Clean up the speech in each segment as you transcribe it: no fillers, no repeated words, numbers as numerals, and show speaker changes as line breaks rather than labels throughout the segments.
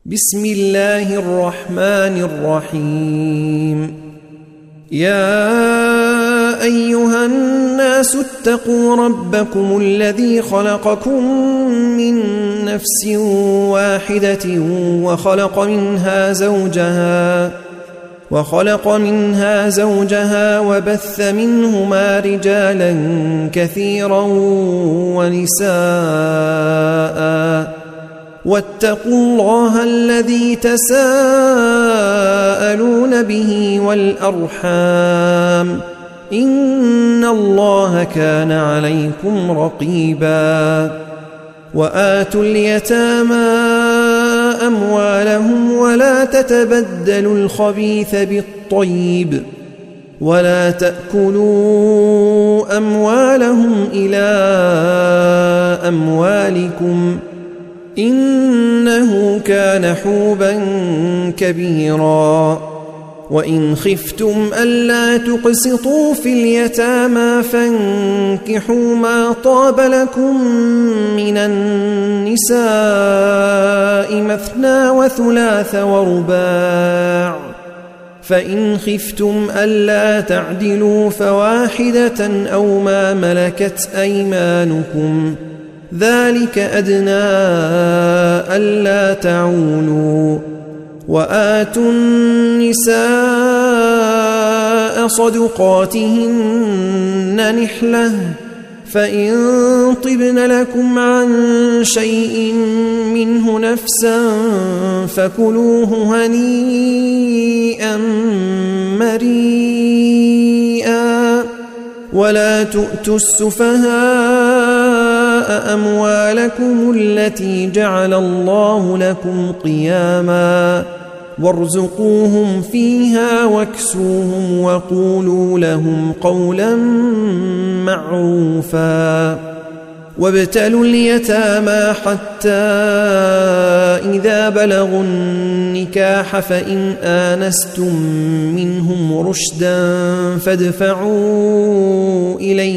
بسم الله الرحمن الرحيم. يا أيها الناس اتقوا ربكم الذي خلقكم من نفس واحدة وخلق منها زوجها وبث منهما رجالا كثيرا ونساء واتقوا الله الذي تساءلون به والأرحام إن الله كان عليكم رقيبا. وآتوا اليتامى أموالهم ولا تتبدلوا الخبيث بالطيب ولا تأكلوا أموالهم إلى أموالكم إنه كان حوبا كبيرا. وإن خفتم ألا تقسطوا في اليتامى فانكحوا ما طاب لكم من النساء مثنى وثلاث ورباع، فإن خفتم ألا تعدلوا فواحدة أو ما ملكت أيمانكم ذلك أدنى ألا تعولوا. وآتوا النساء صدقاتهن نحلة، فإن طبن لكم عن شيء منه نفسا فكلوه هنيئا مريئا. ولا تؤتوا السفهاء أموالكم التي جعل الله لكم قياما وارزقوهم فيها واكسوهم وقولوا لهم قولا معروفا. وابتلوا اليتامى حتى إذا بلغوا النكاح فإن آنستم منهم رشدا فادفعوا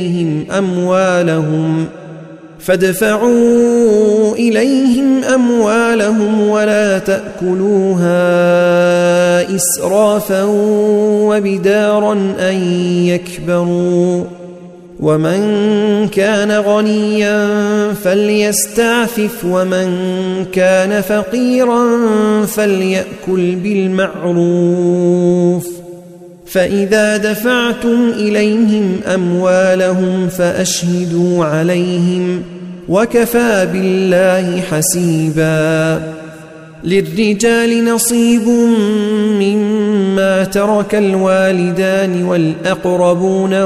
إليهم أموالهم ولا تأكلوها إسرافا وبدارا أن يكبروا. ومن كان غنيا فليستعفف ومن كان فقيرا فليأكل بالمعروف. فإذا دفعتم إليهم أموالهم فأشهدوا عليهم وكفى بالله حسيبا. للرجال نصيب مما ترك الوالدان والأقربون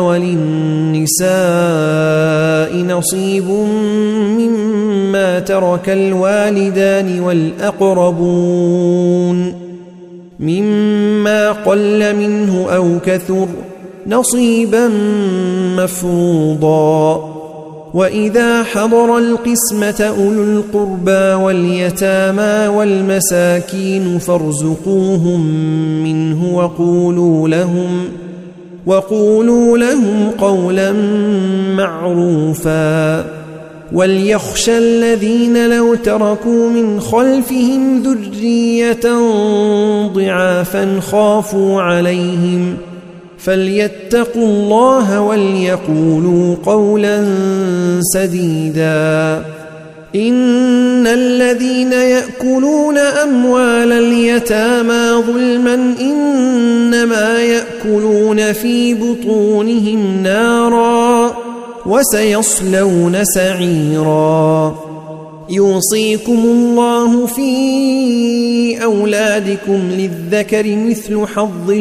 وللنساء نصيب مما ترك الوالدان والأقربون مما قل منه أو كثر نصيبا مفروضا. وإذا حضر القسمة أولو القربى واليتامى والمساكين فارزقوهم منه وقولوا لهم قولا معروفا. وليخشى الذين لو تركوا من خلفهم ذرية ضعافا خافوا عليهم فليتقوا الله وليقولوا قولا سديدا. إن الذين يأكلون أموال اليتامى ظلما إنما يأكلون في بطونهم نارا وسيصلون سعيرا. يوصيكم الله في أولادكم للذكر مثل حظ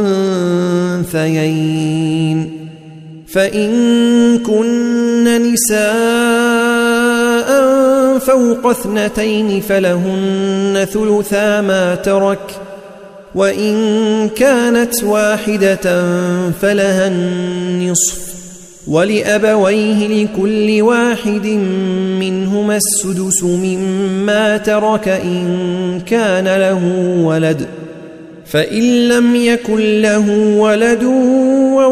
الأنثيين، فإن كن نساء فوق 2 فلهن ثلثا ما ترك، وإن كانت واحدة فلها النصف، ولأبويه لكل واحد منهما السدس مما ترك إن كان له ولد، فإن لم يكن له ولد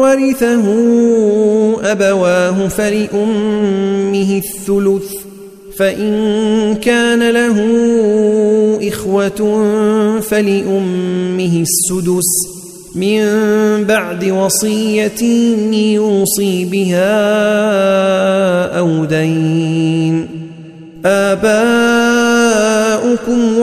وورثه أبواه فلأمه الثلث، فإن كان له إخوة فلأمه السدس من بعد وصية يوصي بها أو دين. آباؤكم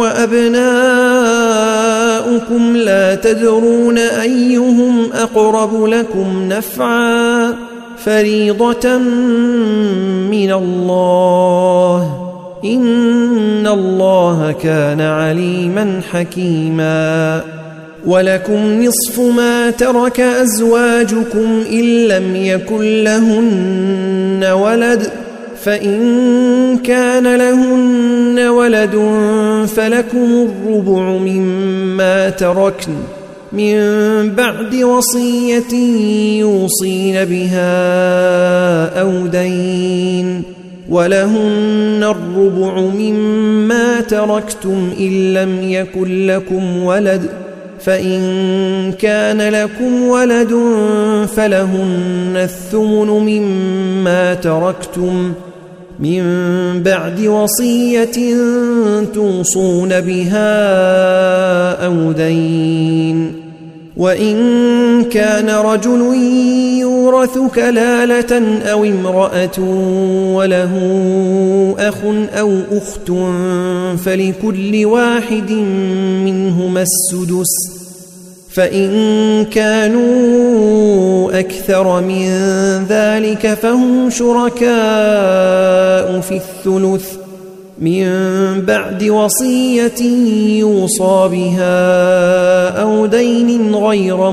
وأبناؤكم لا تدرون أيهم أقرب لكم نفعا فريضة من الله إن الله كان عليما حكيما. ولكم نصف ما ترك أزواجكم إن لم يكن لهن ولد فإن كان لهن ولد فلكم الربع مما تركن من بعد وصية يوصين بها أو دين ولهن الربع مما تركتم إن لم يكن لكم ولد فإن كان لكم ولد فلهن الثمن مما تركتم من بعد وصية توصون بها أو دين. وإن كان رجل يورث كلالة أو امرأة وله أخ أو أخت فلكل واحد منهما السدس فإن كانوا أكثر من ذلك فهم شركاء في الثلث من بعد وصية يوصى بها أو دين غير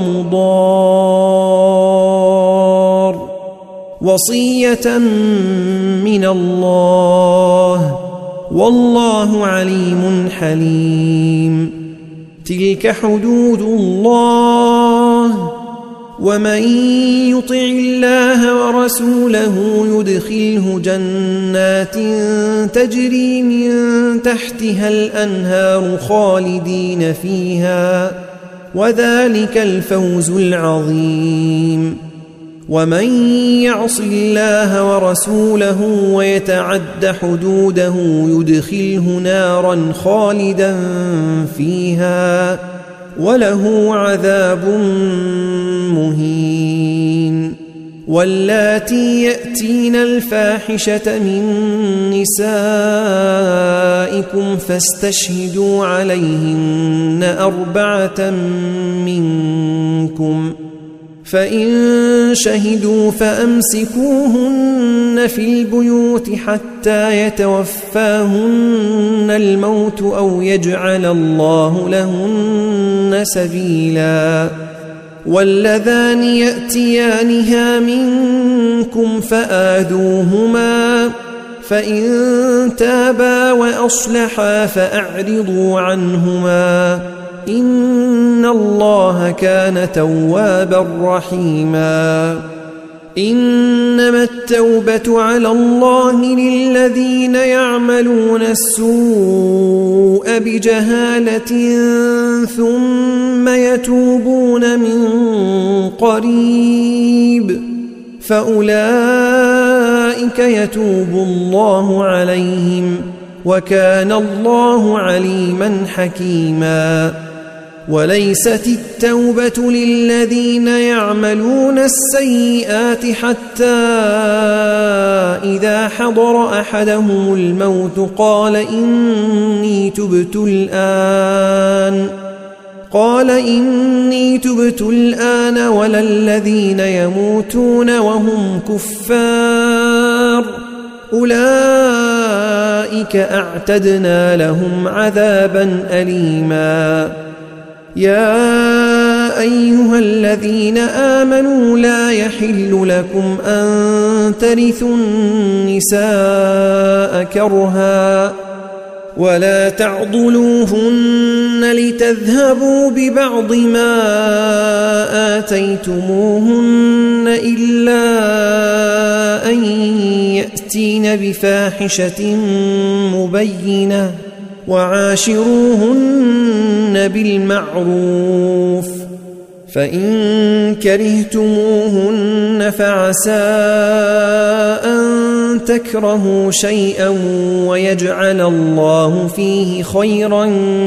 مضار وصية من الله والله عليم حليم. تلك حدود الله ومن يطع الله ورسوله يدخله جنات تجري من تحتها الأنهار خالدين فيها وذلك الفوز العظيم. ومن يعص الله ورسوله ويتعد حدوده يدخله نارا خالدا فيها وله عذاب مهين. واللاتي يأتين الفاحشة من نسائكم فاستشهدوا عليهن 4 منكم فإن شهدوا فأمسكوهن في البيوت حتى يتوفاهن الموت أو يجعل الله لهن سبيلا. واللذان يأتيانها منكم فآذوهما فإن تابا وأصلحا فأعرضوا عنهما إن الله كان توابا رحيما. إنما التوبة على الله للذين يعملون السوء بجهالة ثم يتوبون من قريب فأولئك يتوب الله عليهم وكان الله عليما حكيما. وليست التوبة للذين يعملون السيئات حتى إذا حضر أحدهم الموت قال إني تبت الآن ولا الذين يموتون وهم كفار أولئك أعتدنا لهم عذابا أليما. يا أيها الذين آمنوا لا يحل لكم أن ترثوا النساء كرها ولا تعضلوهن لتذهبوا ببعض ما آتيتموهن إلا أن يأتين بفاحشة مبينة وعاشروهن بالمعروف فإن كرهتموهن فعسى أن تكرهوا شيئا ويجعل الله فيه خيرا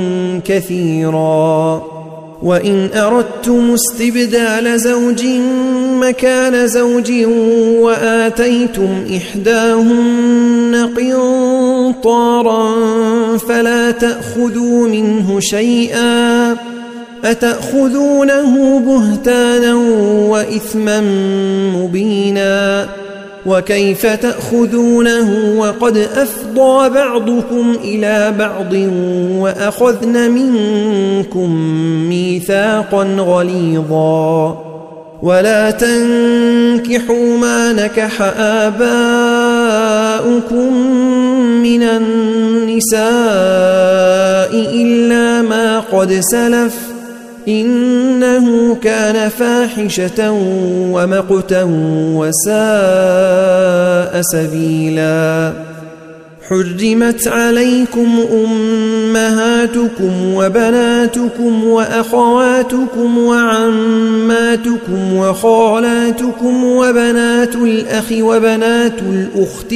كثيرا وإن أردتم استبدال زوج مكان زوج وآتيتم إحداهن قنطارا فلا تأخذوا منه شيئا أتأخذونه بهتانا وإثما مبينا وكيف تأخذونه وقد أفضى بعضكم إلى بعض وأخذن منكم ميثاقا غليظا ولا تنكحوا ما نكح آباؤكم من النساء إلا ما قد سلف إنه كان فاحشة ومقتا وساء سبيلا حرمت عليكم أمهاتكم وبناتكم وأخواتكم وعماتكم وخالاتكم وبنات الأخ وبنات الأخت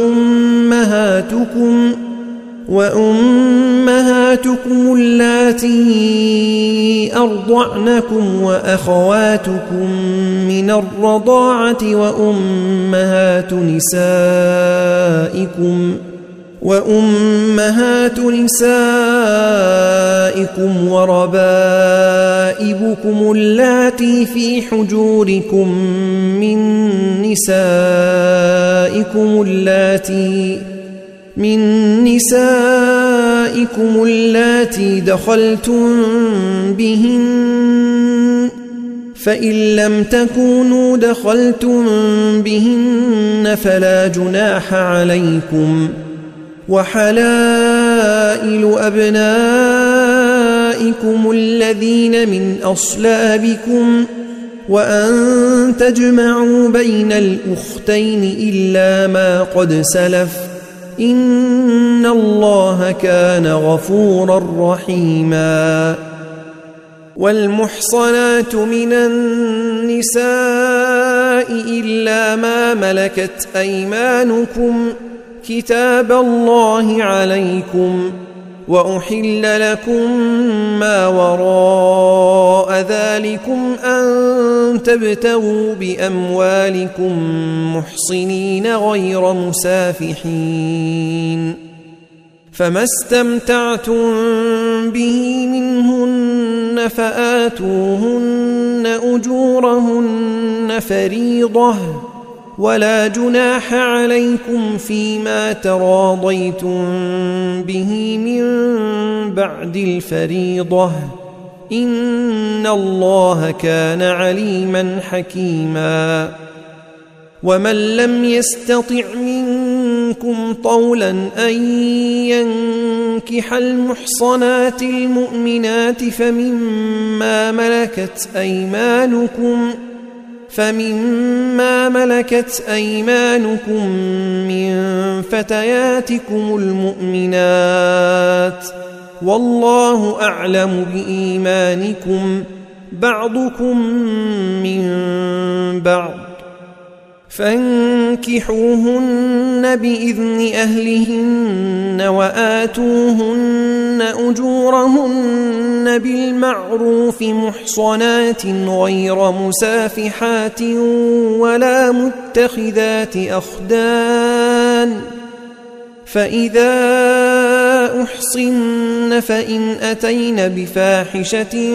وأمهاتكم اللاتي أرضعنكم وأخواتكم من الرضاعة وأمهات نسائكم وربائبكم اللاتي في حجوركم من نسائكم اللاتي دخلتم بهن فإن لم تكونوا دخلتم بهن فلا جناح عليكم وحلائل أبنائكم الذين من أصلابكم وأن تجمعوا بين الأختين إلا ما قد سلف إن الله كان غفورا رحيما والمحصنات من النساء إلا ما ملكت أيمانكم كتاب الله عليكم وأحل لكم ما وراء ذلكم أن تبتغوا بأموالكم محصنين غير مسافحين فما استمتعتم به منهن فآتوهن أجورهن فريضة ولا جناح عليكم فيما تراضيتم به من بعد الفريضة إن الله كان عليما حكيما ومن لم يستطع منكم طولا أن ينكح المحصنات المؤمنات فمما ملكت أيمانكم من فتياتكم المؤمنات والله أعلم بإيمانكم بعضكم من بعض فانكحوهن بإذن أهلهن وآتوهن أجورهن بالمعروف محصنات غير مسافحات ولا متخذات أخدان فإذا أحصن فإن أتين بفاحشة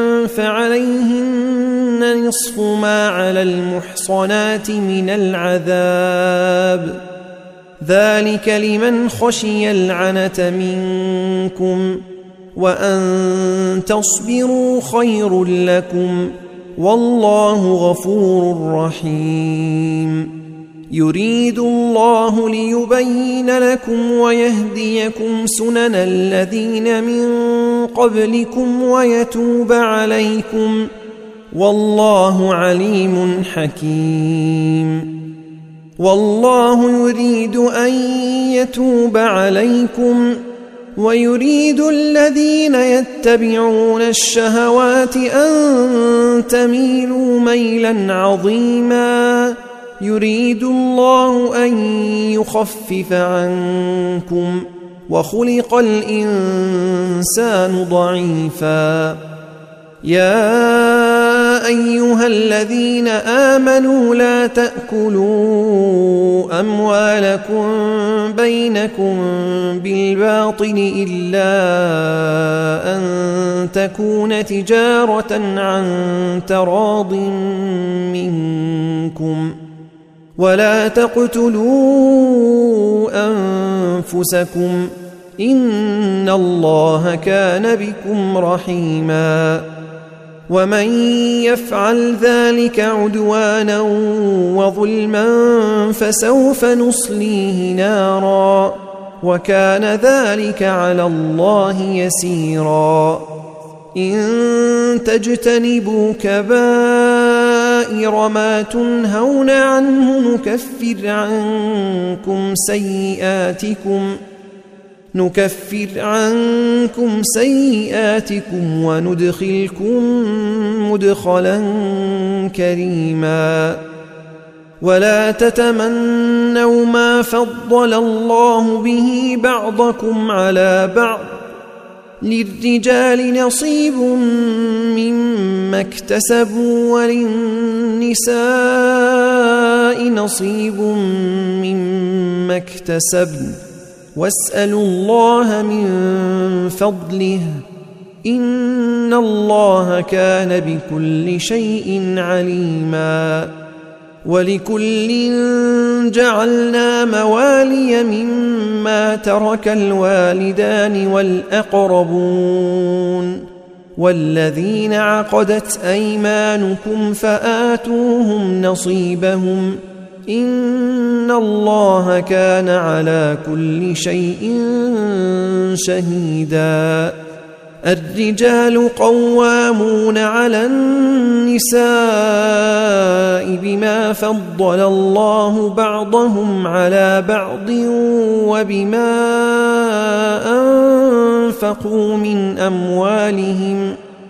فعليهن نصف ما على المحصنات من العذاب ذلك لمن خشي العنة منكم وأن تصبروا خير لكم والله غفور رحيم يريد الله ليبين لكم ويهديكم سنن الذين من قبلكم ويتوب عليكم والله عليم حكيم والله يريد أن يتوب عليكم ويريد الذين يتبعون الشهوات أن تميلوا ميلا عظيما يريد الله أن يخفف عنكم وخلق الإنسان ضعيفا. يا أيها الذين آمنوا لا تأكلوا أموالكم بينكم بالباطل إلا أن تكون تجارة عن تراض منكم ولا تقتلوا أنفسكم إن الله كان بكم رحيما. ومن يفعل ذلك عدوانا وظلما فسوف نصليه نارا وكان ذلك على الله يسيرا. إن تجتنبوا كبائر ما تنهون عنه نكفر عنكم سيئاتكم وندخلكم مدخلا كريما. ولا تتمنوا ما فضل الله به بعضكم على بعض للرجال نصيب مما اكتسبوا وللنساء نصيب مما اكتسبن واسألوا الله من فضله إن الله كان بكل شيء عليما. ولكل جعلنا موالي مما ترك الوالدان والأقربون والذين عقدت أيمانكم فآتوهم نصيبهم إن الله كان على كل شيء شهيدا. الرجال قوامون على النساء بما فضل الله بعضهم على بعض وبما أنفقوا من أموالهم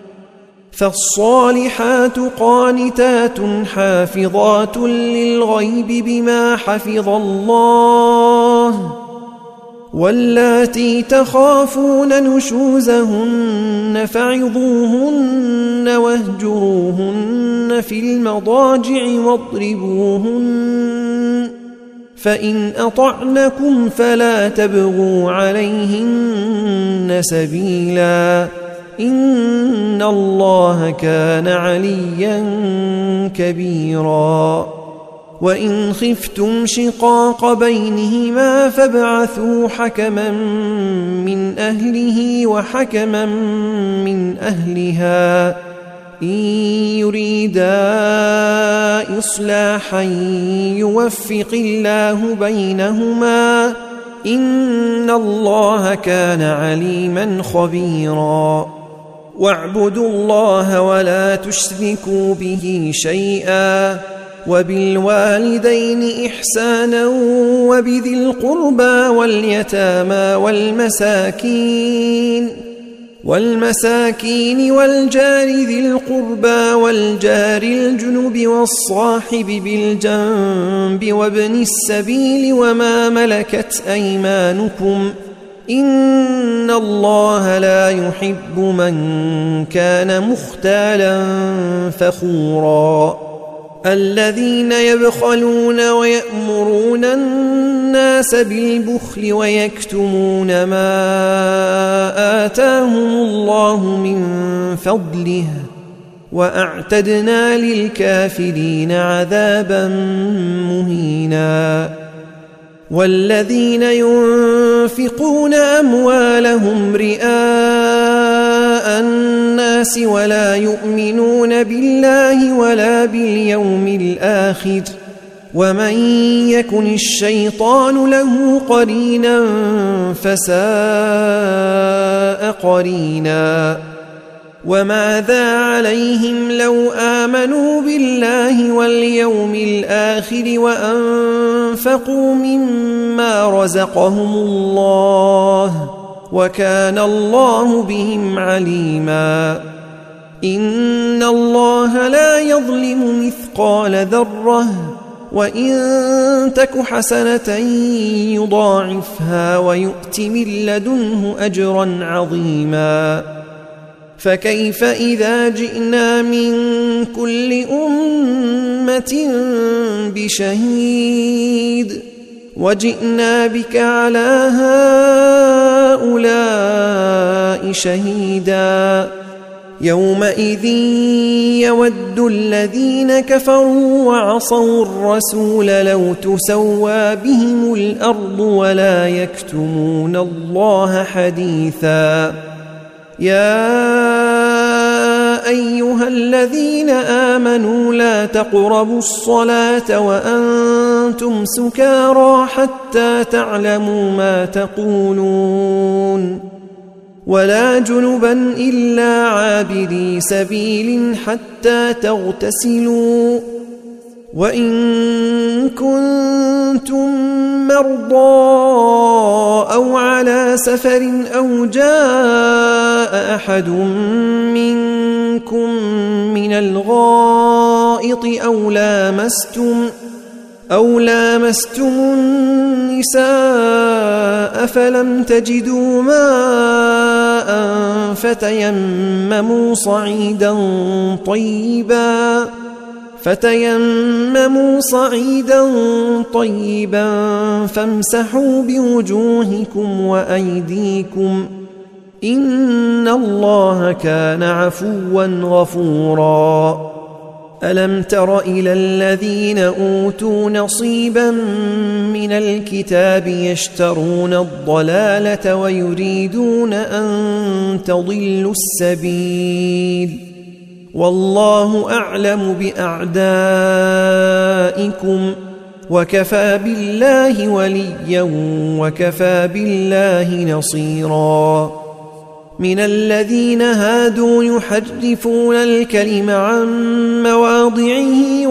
فالصالحات قانتات حافظات للغيب بما حفظ الله واللاتي تخافون نشوزهن فعظوهن واهجروهن في المضاجع واضربوهن فإن أطعنكم فلا تبغوا عليهن سبيلا إن الله كان عليا كبيرا. وإن خفتم شقاق بينهما فابعثوا حكما من أهله وحكما من أهلها إن يريدا إصلاحا يوفق الله بينهما إن الله كان عليما خبيرا. واعبدوا الله ولا تشركوا به شيئا وبالوالدين إحسانا وبذي القربى واليتامى والمساكين والجار ذي القربى والجار الجنب والصاحب بالجنب وابن السبيل وما ملكت أيمانكم إن الله لا يحب من كان مختالا فخورا. الذين يبخلون ويأمرون الناس بالبخل ويكتمون ما آتاهم الله من فضله وأعتدنا للكافرين عذابا مهينا. والذين ينفقون أموالهم رئاء الناس ولا يؤمنون بالله ولا باليوم الآخر ومن يكن الشيطان له قرينا فساء قرينا. وماذا عليهم لو آمنوا بالله واليوم الآخر وأنفقوا مما رزقهم الله وكان الله بهم عليما. إن الله لا يظلم مثقال ذرة وإن تك حسنة يضاعفها ويؤت من لدنه أجرا عظيما. فكيف إذا جئنا من كل أمة بشهيد وجئنا بك على هؤلاء شهيدا؟ يومئذ يود الذين كفروا وعصوا الرسول لو تسوى بهم الأرض ولا يكتمون الله حديثا. يا أيها الذين آمنوا لا تقربوا الصلاة وأنتم سكارى حتى تعلموا ما تقولون ولا جنبا إلا عابري سبيل حتى تغتسلوا وإن كنتم مرضى أو على سفر أو جاء أحد منكم من الغائط أو لامستم النساء فلم تجدوا ماء فتيمموا صعيدا طيبا فامسحوا بوجوهكم وأيديكم إن الله كان عفوا غفورا. ألم تر إلى الذين أوتوا نصيبا من الكتاب يشترون الضلالة ويريدون أن تضلوا السبيل والله أعلم بأعدائكم وكفى بالله وليا وكفى بالله نصيرا. من الذين هادوا يحرفون الكلم عن مواضعه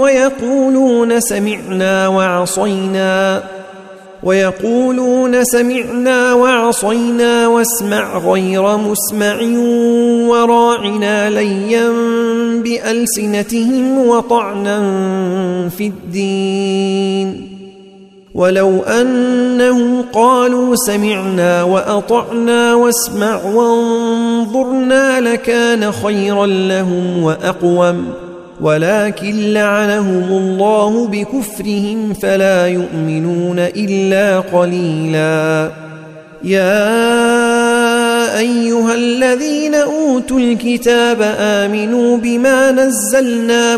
ويقولون سمعنا وعصينا واسمع غير مسمع وراعنا ليا بألسنتهم وطعنا في الدين ولو أنهم قالوا سمعنا وأطعنا واسمع وانظرنا لكان خيرا لهم وأقوم ولكن لعنهم الله بكفرهم فلا يؤمنون إلا قليلا. يا أيها الذين أوتوا الكتاب آمنوا بما نزلنا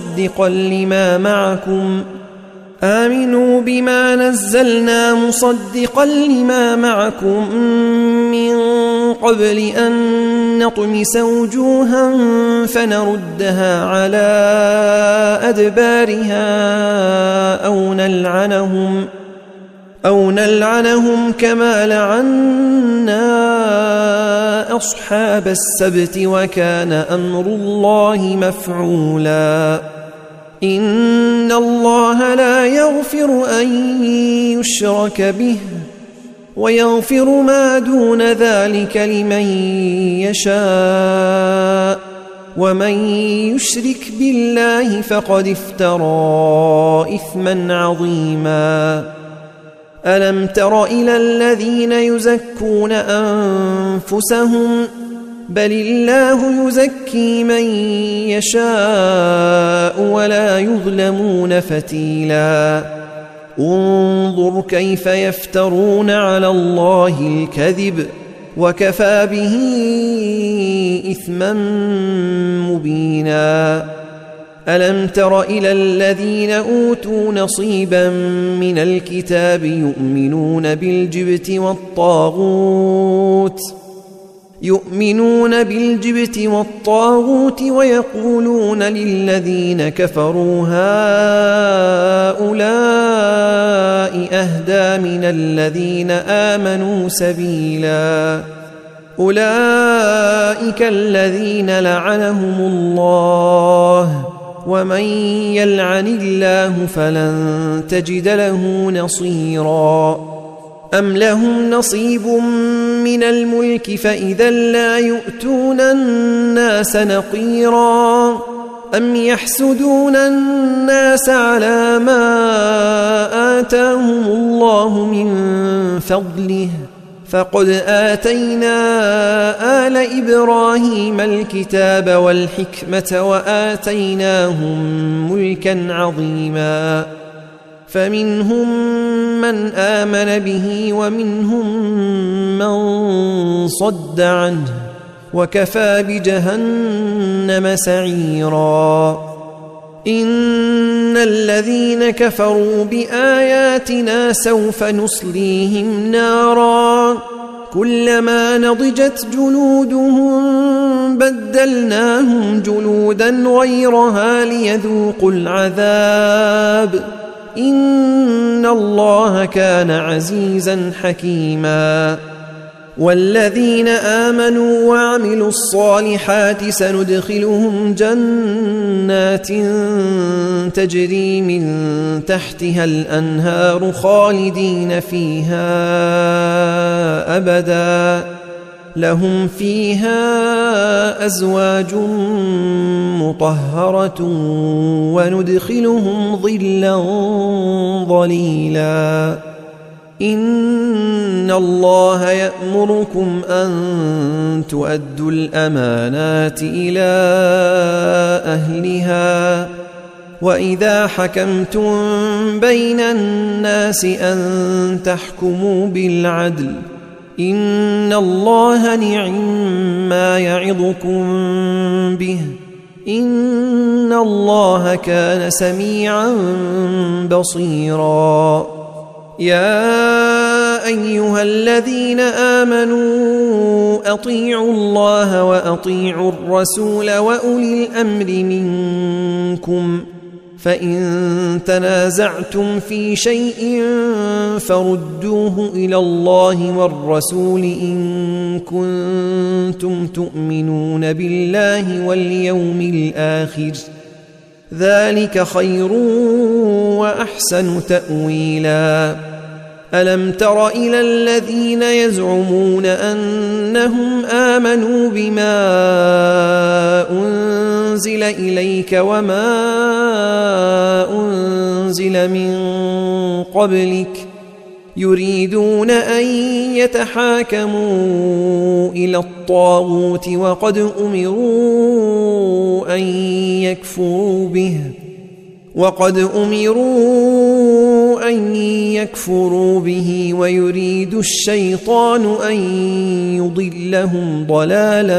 مصدقا لما معكم من قبل أن نطمس وجوها فنردها على أدبارها أو نلعنهم كما لعنا أصحاب السبت وكان أمر الله مفعولا. إن الله لا يغفر أن يشرك به ويغفر ما دون ذلك لمن يشاء ومن يشرك بالله فقد افترى إثما عظيما. ألم تر إلى الذين يزكون أنفسهم بل الله يزكي من يشاء ولا يظلمون فتيلا. انظر كيف يفترون على الله الكذب وكفى به إثما مبينا. ألم تر إلى الذين أوتوا نصيبا من الكتاب يؤمنون بالجبت والطاغوت ويقولون للذين كفروا هؤلاء أهدى من الذين آمنوا سبيلا. أولئك الذين لعنهم الله ومن يلعن الله فلن تجد له نصيرا. أم لهم نصيب من الملك فإذا لا يؤتون الناس نقيرا أم يحسدون الناس على ما آتاهم الله من فضله فقد آتينا آل إبراهيم الكتاب والحكمة وآتيناهم ملكا عظيما فمنهم من آمن به ومنهم من صد عنه وكفى بجهنم سعيرا إن الذين كفروا بآياتنا سوف نصليهم نارا كلما نضجت جلودهم بدلناهم جلودا غيرها ليذوقوا العذاب إن الله كان عزيزا حكيما والذين آمنوا وعملوا الصالحات سندخلهم جنات تجري من تحتها الأنهار خالدين فيها أبدا لهم فيها أزواج مطهرة وندخلهم ظلا ظليلا إن الله يأمركم أن تؤدوا الأمانات إلى أهلها وإذا حكمتم بين الناس أن تحكموا بالعدل إن الله نعما يعظكم به إن الله كان سميعا بصيرا يا أيها الذين آمنوا أطيعوا الله وأطيعوا الرسول وأولي الأمر منكم فإن تنازعتم في شيء فردوه إلى الله والرسول إن كنتم تؤمنون بالله واليوم الآخر ذلك خير وأحسن تأويلا ألم تر إلى الذين يزعمون أنهم آمنوا بما أنزل إليك وما أنزل من قبلك يريدون أن يتحاكموا إلى الطاغوت وقد أمروا أن يكفروا به ويريد الشيطان أن يضلهم ضلالا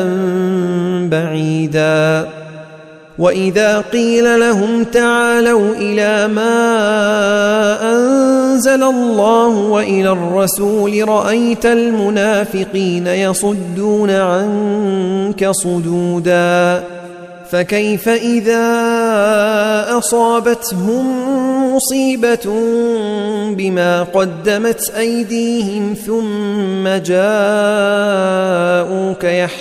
بعيدا وإذا قيل لهم تعالوا إلى ما أنزل الله وإلى الرسول رأيت المنافقين يصدون عنك صدودا فكيف إذا أصابتهم مصيبة بما قدمت أيديهم ثم جاءوك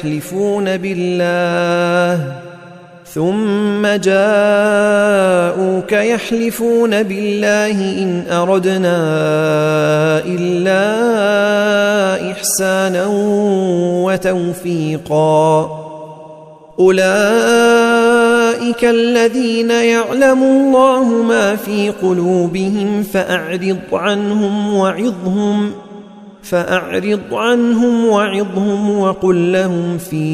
يحلفون بالله إن أردنا إلا إحسانا وتوفيقا أولئك الذين يعلم الله ما في قلوبهم فأعرض عنهم وعظهم وقل لهم في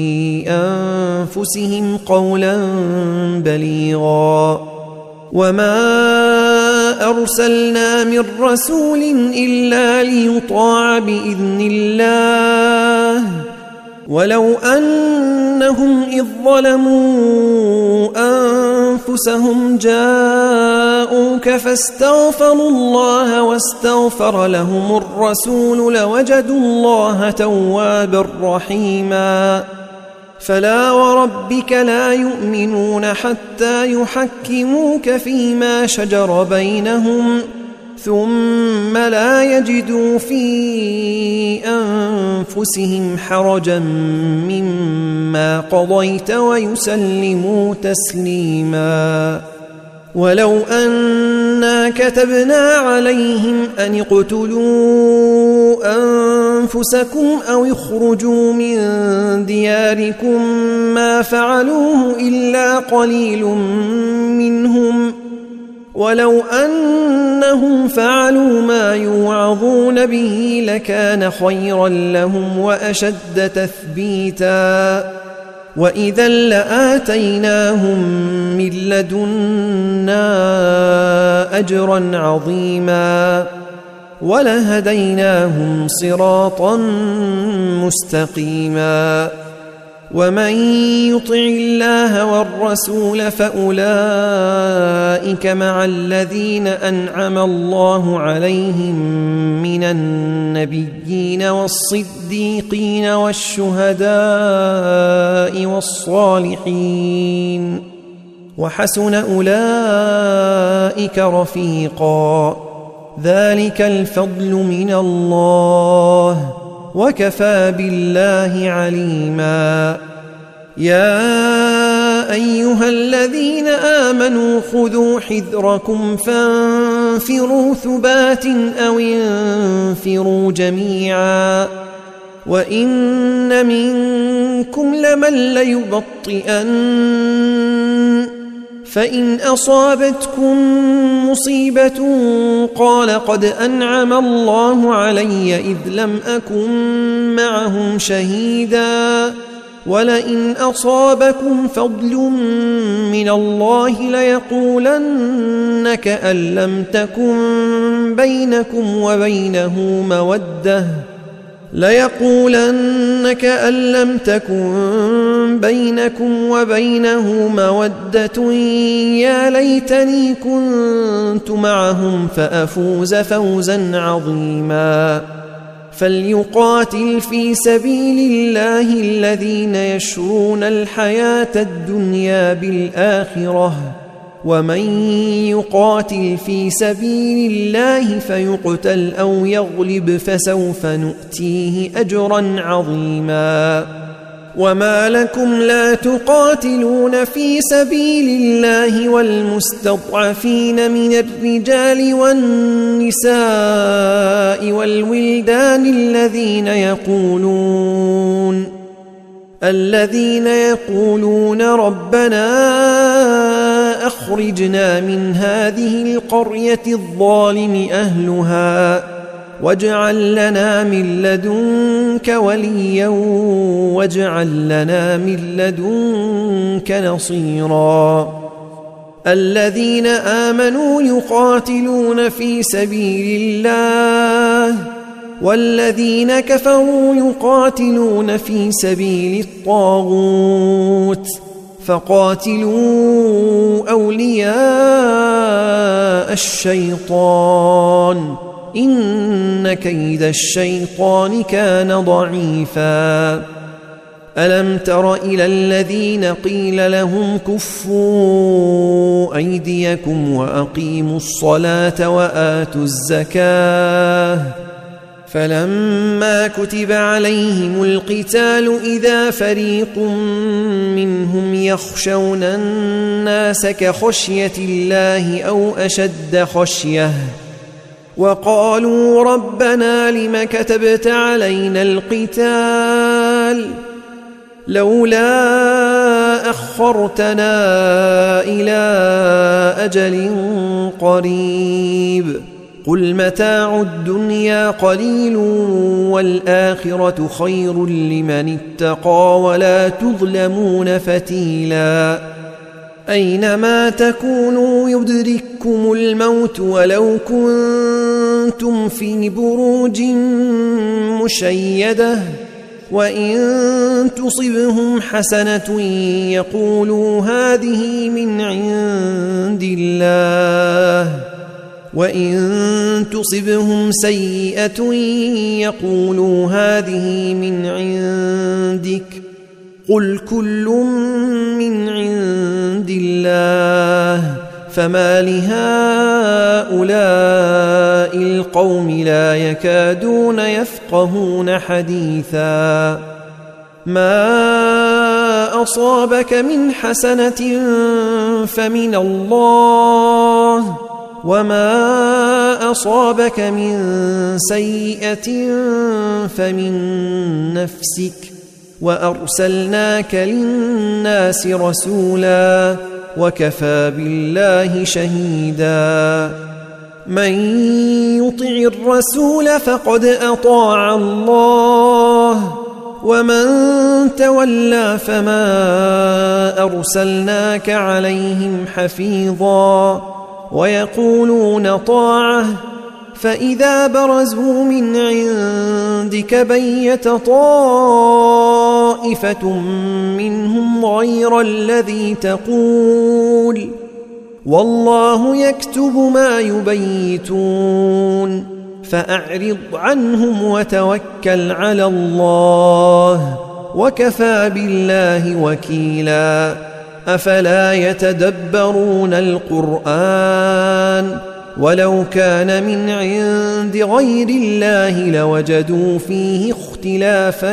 أنفسهم قولا بليغا وما أرسلنا من رسول إلا ليطاع بإذن الله ولو أنهم إذ ظلموا أنفسهم جاءوك فاستغفروا الله واستغفر لهم الرسول لوجدوا الله توابا رحيما فلا وربك لا يؤمنون حتى يحكموك فيما شجر بينهم ثم لا يجدوا في أنفسهم حرجا مما قضيت ويسلموا تسليما ولو أنا كتبنا عليهم أن اقتلوا أنفسكم أو اخرجوا من دياركم ما فعلوه إلا قليل منهم ولو أنهم فعلوا ما يوعظون به لكان خيرا لهم وأشد تثبيتا وإذا لآتيناهم من لدنا أجرا عظيما ولهديناهم صراطا مستقيما ومن يطع الله والرسول فأولئك مع الذين أنعم الله عليهم من النبيين والصديقين والشهداء والصالحين وحسن أولئك رفيقا ذلك الفضل من الله وكفى بالله عليما يا أيها الذين آمنوا خذوا حذركم فانفروا ثبات أو انفروا جميعا وإن منكم لمن ليبطئن فإن أصابتكم مصيبة قال قد أنعم الله علي إذ لم أكن معهم شهيدا ولئن أصابكم فضل من الله ليقولن كأن لم تكن بينكم وبينه مودة يا ليتني كنت معهم فأفوز فوزا عظيما فليقاتل في سبيل الله الذين يشرون الحياة الدنيا بالآخرة ومن يقاتل في سبيل الله فيقتل أو يغلب فسوف نؤتيه أجرا عظيما وما لكم لا تقاتلون في سبيل الله والمستضعفين من الرجال والنساء والولدان الذين يقولون ربنا أخرجنا من هذه القرية الظالم أهلها واجعل لنا من لدنك وليا واجعل لنا من لدنك نصيرا الذين آمنوا يقاتلون في سبيل الله والذين كفروا يقاتلون في سبيل الطاغوت فقاتلوا أولياء الشيطان إن كيد الشيطان كان ضعيفا ألم تر إلى الذين قيل لهم كفوا أيديكم وأقيموا الصلاة وآتوا الزكاة فلما كتب عليهم القتال إذا فريق منهم يخشون الناس كخشية الله أو أشد خشية وقالوا ربنا لم كتبت علينا القتال لولا أخرتنا إلى أجل قريب قل متاع الدنيا قليل والآخرة خير لمن اتقى ولا تظلمون فتيلا أينما تكونوا يدرككم الموت ولو كنتم في بروج مشيدة وإن تصبهم حسنة يقولوا هذه من عند الله وإن تصبهم سيئة يقولوا هذه من عندك قل كل من عند الله فما لهؤلاء القوم لا يكادون يفقهون حديثا ما أصابك من حسنة فمن الله وما أصابك من سيئة فمن نفسك وأرسلناك للناس رسولا وكفى بالله شهيدا من يطع الرسول فقد أطاع الله ومن تولى فما أرسلناك عليهم حفيظا ويقولون طاعة فإذا برزوا من عندك بيت طائفة منهم غير الذي تقول والله يكتب ما يبيتون فأعرض عنهم وتوكل على الله وكفى بالله وكيلا أفلا يتدبرون القرآن ولو كان من عند غير الله لوجدوا فيه اختلافا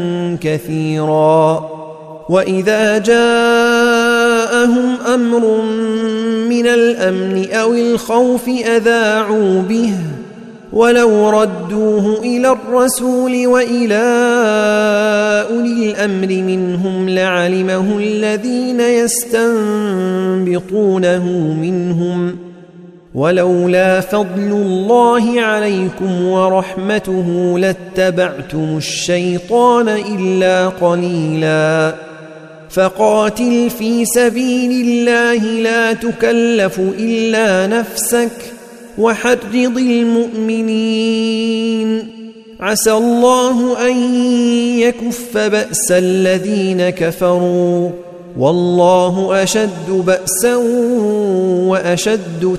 كثيرا وإذا جاءهم أمر من الأمن أو الخوف أذاعوا به ولو ردوه إلى الرسول وإلى أولي الأمر منهم لعلمه الذين يستنبطونه منهم ولولا فضل الله عليكم ورحمته لاتبعتم الشيطان إلا قليلا فقاتل في سبيل الله لا تكلف إلا نفسك وحرض المؤمنين عسى الله أن يكف بأس الذين كفروا والله أشد بأسا وأشد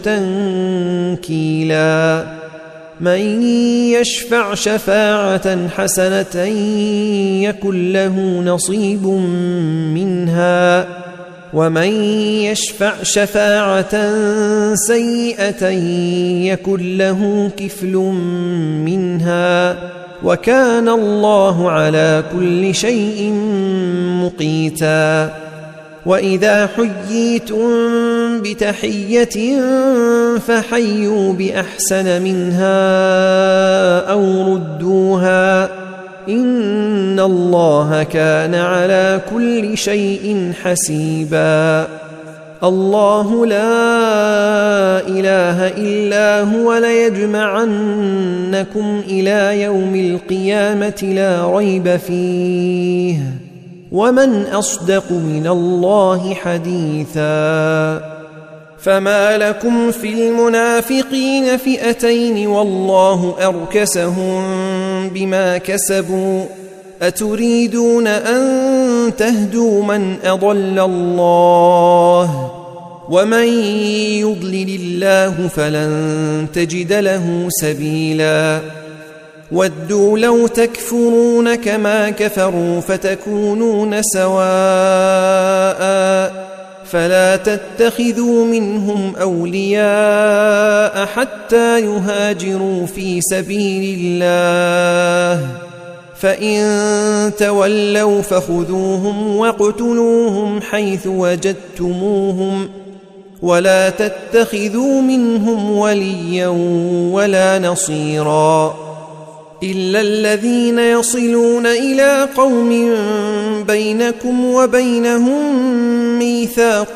تنكيلا من يشفع شفاعة حسنة يكن له نصيب منها ومن يشفع شفاعة سيئة يكن له كفل منها وكان الله على كل شيء مقيتا وإذا حييتم بتحية فحيوا بأحسن منها أو ردوها إن الله كان على كل شيء حسيبا الله لا إله إلا هو ليجمعنكم إلى يوم القيامة لا ريب فيه ومن أصدق من الله حديثا فما لكم في المنافقين فئتين والله أركسهم بما كسبوا أتريدون أن تهدوا من أضل الله ومن يضلل الله فلن تجد له سبيلا ودوا لو تكفرون كما كفروا فتكونون سواء فلا تتخذوا منهم أولياء حتى يهاجروا في سبيل الله فإن تولوا فخذوهم واقتلوهم حيث وجدتموهم ولا تتخذوا منهم وليا ولا نصيرا إلا الذين يصلون إلى قوم بينكم وبينهم ميثاق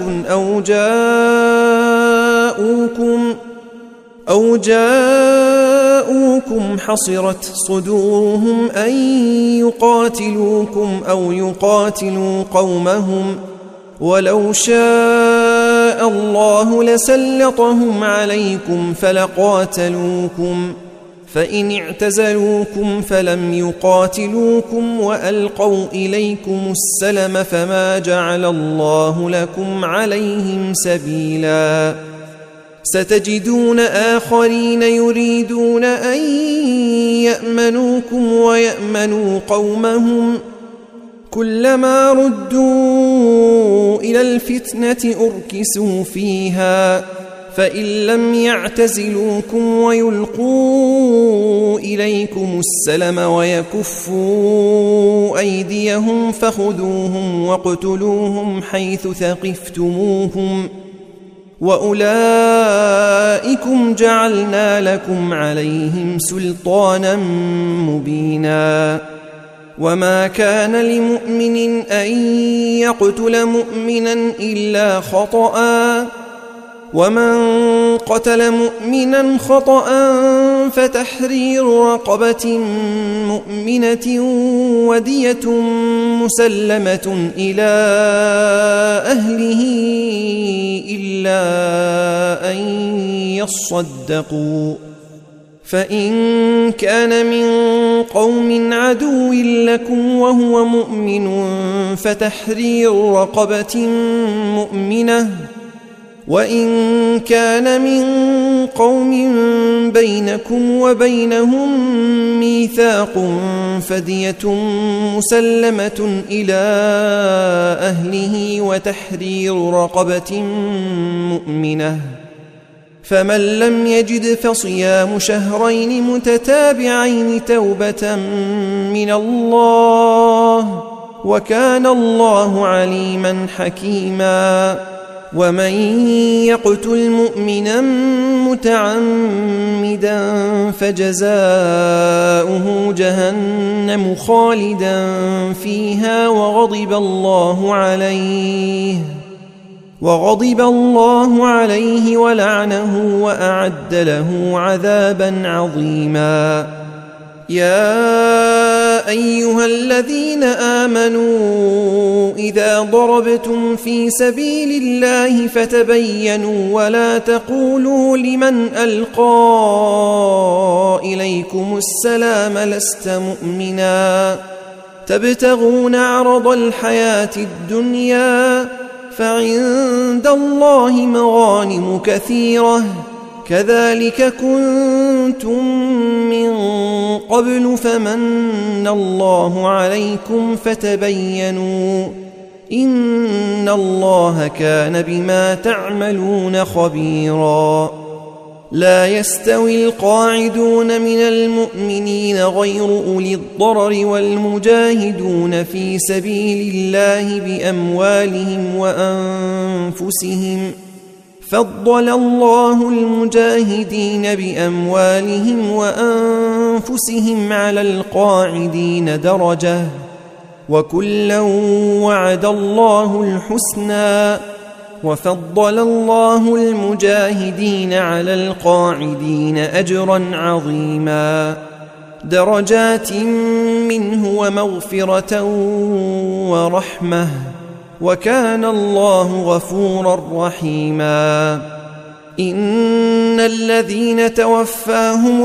أو جاءوكم حصرت صدورهم أن يقاتلوكم أو يقاتلوا قومهم ولو شاء الله لسلطهم عليكم فلقاتلوكم فإن اعتزلوكم فلم يقاتلوكم وألقوا إليكم السلم فما جعل الله لكم عليهم سبيلا ستجدون آخرين يريدون أن يأمنوكم ويأمنوا قومهم كلما ردوا إلى الفتنة أركسوا فيها فإن لم يعتزلوكم ويلقوا إليكم السلم ويكفوا أيديهم فخذوهم واقتلوهم حيث ثقفتموهم وأولئكم أولئكم جعلنا لكم عليهم سلطانا مبينا وما كان لمؤمن أن يقتل مؤمنا إلا خطأ ومن قتل مؤمنا خطأ فتحرير رقبة مؤمنة ودية مسلمة إلى أهله إلا أن يصدقوا فإن كان من قوم عدو لكم وهو مؤمن فتحرير رقبة مؤمنة وإن كان من قوم بينكم وبينهم ميثاق فدية مسلمة إلى أهله وتحرير رقبة مؤمنة فمن لم يجد فصيام شهرين متتابعين توبة من الله وكان الله عليما حكيما ومن يقتل مؤمنا متعمدا فجزاؤه جهنم خالدا فيها وغضب الله عليه ولعنه وأعد له عذابا عظيما يا أيها الذين آمنوا إذا ضربتم في سبيل الله فتبينوا ولا تقولوا لمن ألقى إليكم السلام لست مؤمنا تبتغون عرض الحياة الدنيا فعند الله مغانم كثيرة كذلك كنتم من قبل فمن الله عليكم فتبينوا إن الله كان بما تعملون خبيرا لا يستوي القاعدون من المؤمنين غير أولي الضرر والمجاهدون في سبيل الله بأموالهم وأنفسهم فضل الله المجاهدين بأموالهم وأنفسهم على القاعدين درجة وكلا وعد الله الحسنى وفضل الله المجاهدين على القاعدين أجرا عظيما درجات منه ومغفرة ورحمة وكان الله غفورا رحيما إن الذين توفاهم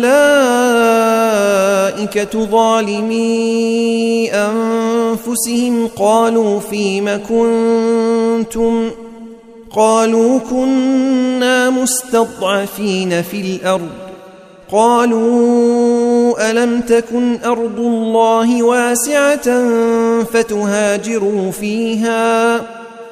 الملائكة ظالمي أنفسهم قالوا فيم كنتم قالوا كنا مستضعفين في الأرض قالوا ألم تكن أرض الله واسعة فتهاجروا فيها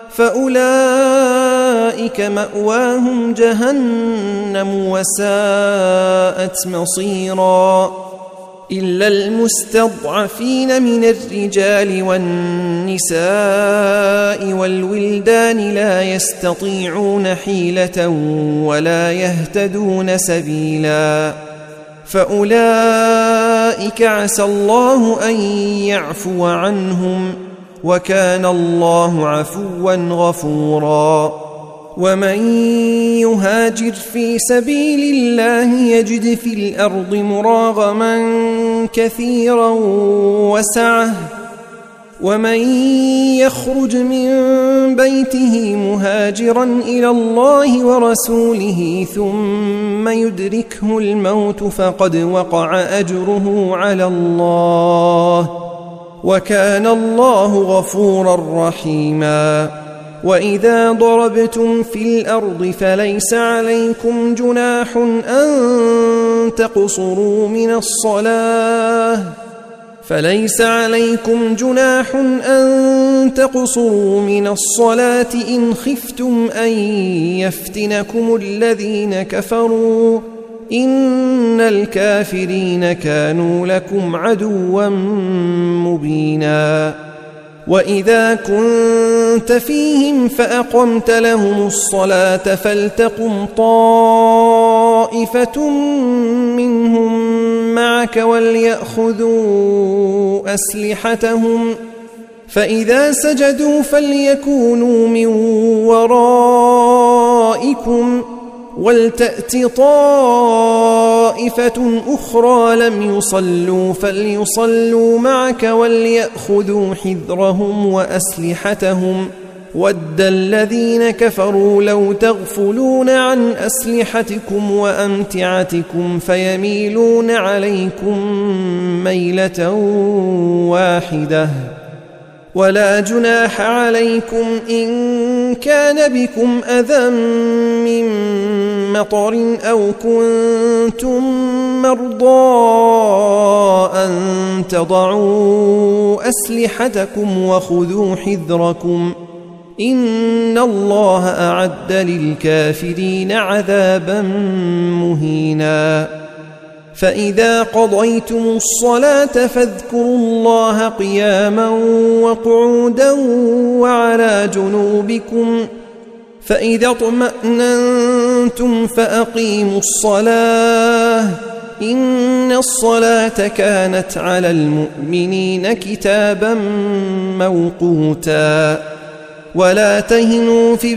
فأولئك مأواهم جهنم وساءت مصيرا إلا المستضعفين من الرجال والنساء والولدان لا يستطيعون حيلة ولا يهتدون سبيلا فأولئك عسى الله أن يعفو عنهم وكان الله عفوا غفورا ومن يهاجر في سبيل الله يجد في الأرض مراغما كثيرا وسعة ومن يخرج من بيته مهاجرا إلى الله ورسوله ثم يدركه الموت فقد وقع أجره على الله وكان الله غفورا رحيما وإذا ضربتم في الأرض فليس عليكم جناح أن تقصروا من الصلاة إن خفتم أن يفتنكم الذين كفروا إن الكافرين كانوا لكم عدوا مبينا وإذا كنت فيهم فأقمت لهم الصلاة فلتقم طائفة منهم معك وليأخذوا أسلحتهم فإذا سجدوا فليكونوا من ورائكم ولتأت طائفة أخرى لم يصلوا فليصلوا معك وليأخذوا حذرهم وأسلحتهم ود الذين كفروا لو تغفلون عن أسلحتكم وأمتعتكم فيميلون عليكم ميلة واحدة ولا جناح عليكم إن كان بكم أذى من مطر أو كنتم مرضى أن تضعوا أسلحتكم وخذوا حذركم إن الله أعد للكافرين عذابا مهينا فإذا قضيتم الصلاة فاذكروا الله قياما وقعودا وعلى جنوبكم فإذا اطمأننتم فأقيموا الصلاة إن الصلاة كانت على المؤمنين كتابا موقوتا ولا تهنوا في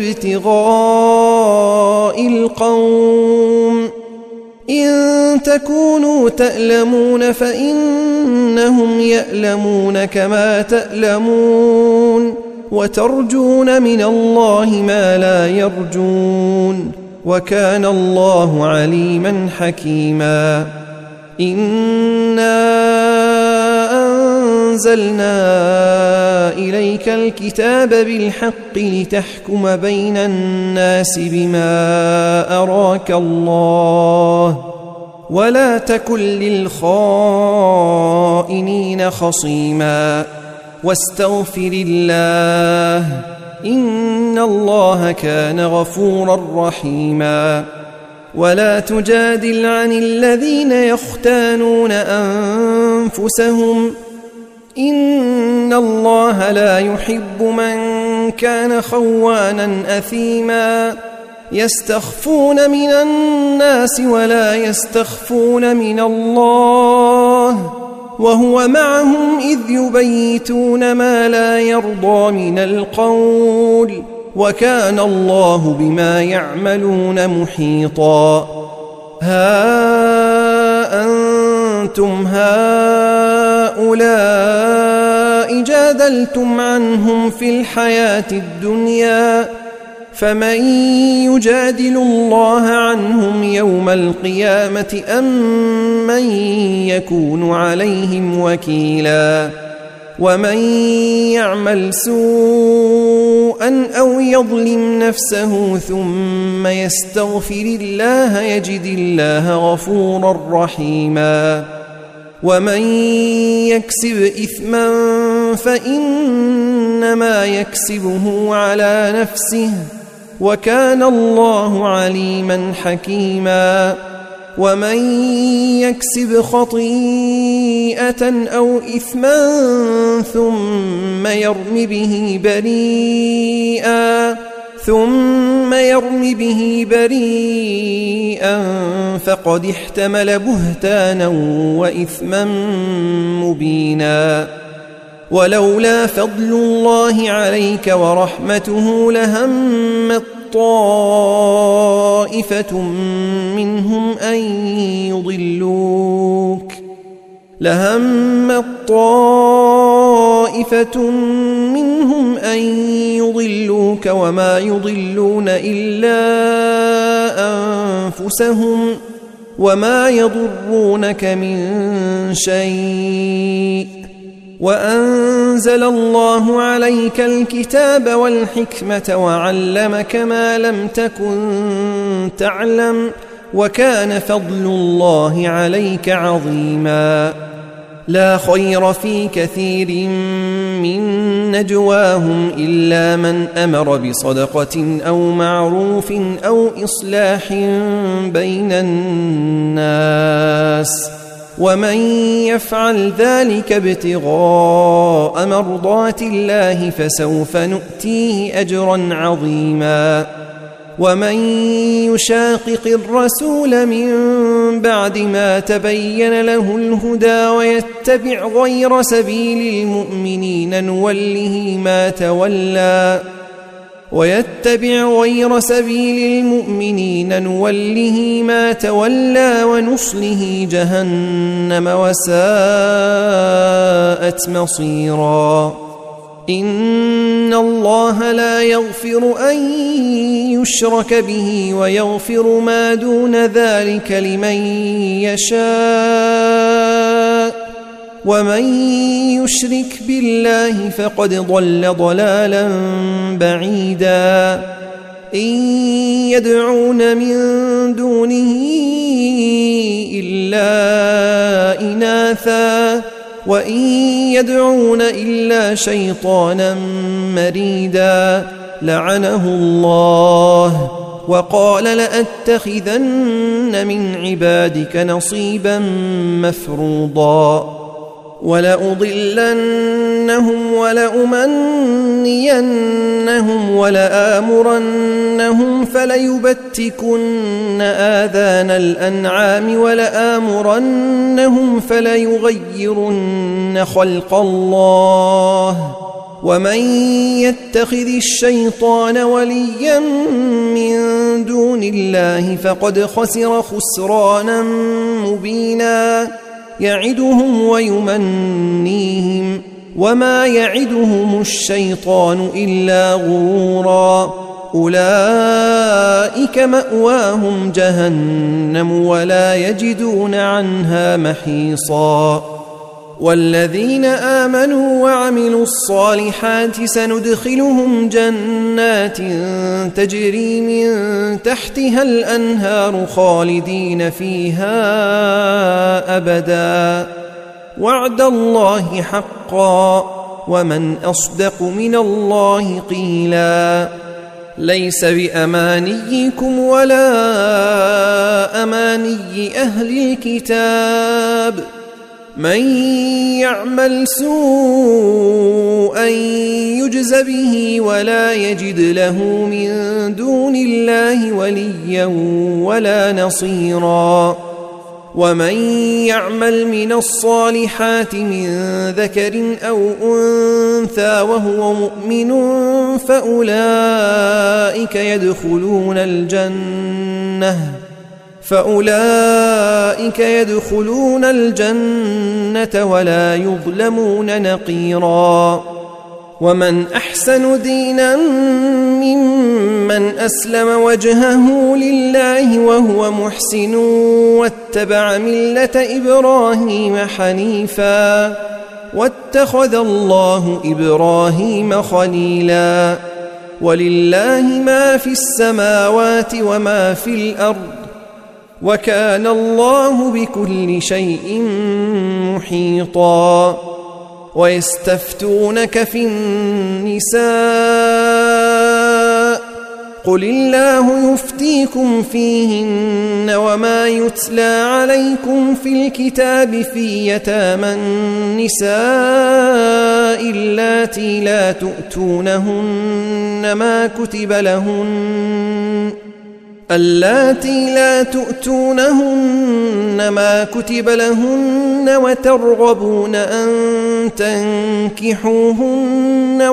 ابتغاء القوم إن تكونوا تألمون فإنهم يألمون كما تألمون وترجون من الله ما لا يرجون وكان الله عليما حكيما إنا أنزلنا إليك الكتاب بالحق لتحكم بين الناس بما أراك الله ولا تكن للخائنين خصيما واستغفر الله إن الله كان غفورا رحيما ولا تجادل عن الذين يختانون أنفسهم إن الله لا يحب من كان خوانا أثيما يستخفون من الناس ولا يستخفون من الله وهو معهم إذ يبيتون ما لا يرضى من القول وكان الله بما يعملون محيطا ها أنتم هؤلاء جادلتم عنهم في الحياة الدنيا فمن يجادل الله عنهم يوم القيامة أم من يكون عليهم وكيلا ومن يعمل سوءا أو يظلم نفسه ثم يستغفر الله يجد الله غفورا رحيما ومن يكسب إثما فإنما يكسبه على نفسه وكان الله عليما حكيما ومن يكسب خطيئة أو إثما ثم يرم به بريئا فقد احتمل بهتانا وإثما مبينا ولولا فضل الله عليك ورحمته لهمت طائفة منهم أن يضلوك وما يضلون إلا أنفسهم وما يضرونك من شيء وأنزل الله عليك الكتاب والحكمة وعلمك ما لم تكن تعلم وكان فضل الله عليك عظيما لا خير في كثير من نجواهم إلا من أمر بصدقة أو معروف أو إصلاح بين الناس ومن يفعل ذلك ابتغاء مرضات الله فسوف نؤتيه أجرا عظيما ومن يشاقق الرسول من بعد ما تبين له الهدى ويتبع غير سبيل المؤمنين نوله ما تولى ونصله جهنم وساءت مصيرا إن الله لا يغفر أن يشرك به ويغفر ما دون ذلك لمن يشاء ومن يشرك بالله فقد ضل ضلالا بعيدا إن يدعون من دونه إلا إناثا وإن يدعون إلا شيطانا مريدا لعنه الله وقال لأتخذن من عبادك نصيبا مفروضا ولأضلنهم ولأمنينهم ولآمرنهم فليبتكن آذان الأنعام ولآمرنهم فليغيرن خلق الله ومن يتخذ الشيطان وليا من دون الله فقد خسر خسرانا مبينا يعدهم ويمنيهم وما يعدهم الشيطان إلا غرورا أولئك مأواهم جهنم ولا يجدون عنها محيصا والذين آمنوا وعملوا الصالحات سندخلهم جنات تجري من تحتها الأنهار خالدين فيها أبدا وعد الله حقا ومن أصدق من الله قيلا ليس بأمانيكم ولا أماني أهل الكتاب من يعمل سوءا يجز به ولا يجد له من دون الله وليا ولا نصيرا ومن يعمل من الصالحات من ذكر أو أنثى وهو مؤمن فأولئك يدخلون الجنة ولا يظلمون نقيرا ومن أحسن دينا ممن أسلم وجهه لله وهو محسن واتبع ملة إبراهيم حنيفا واتخذ الله إبراهيم خليلا ولله ما في السماوات وما في الأرض وكان الله بكل شيء محيطا ويستفتونك في النساء قل الله يفتيكم فيهن وما يتلى عليكم في الكتاب في يتامى النساء اللاتي لا تؤتونهن ما كتب لهن وترغبون أن تنكحوهن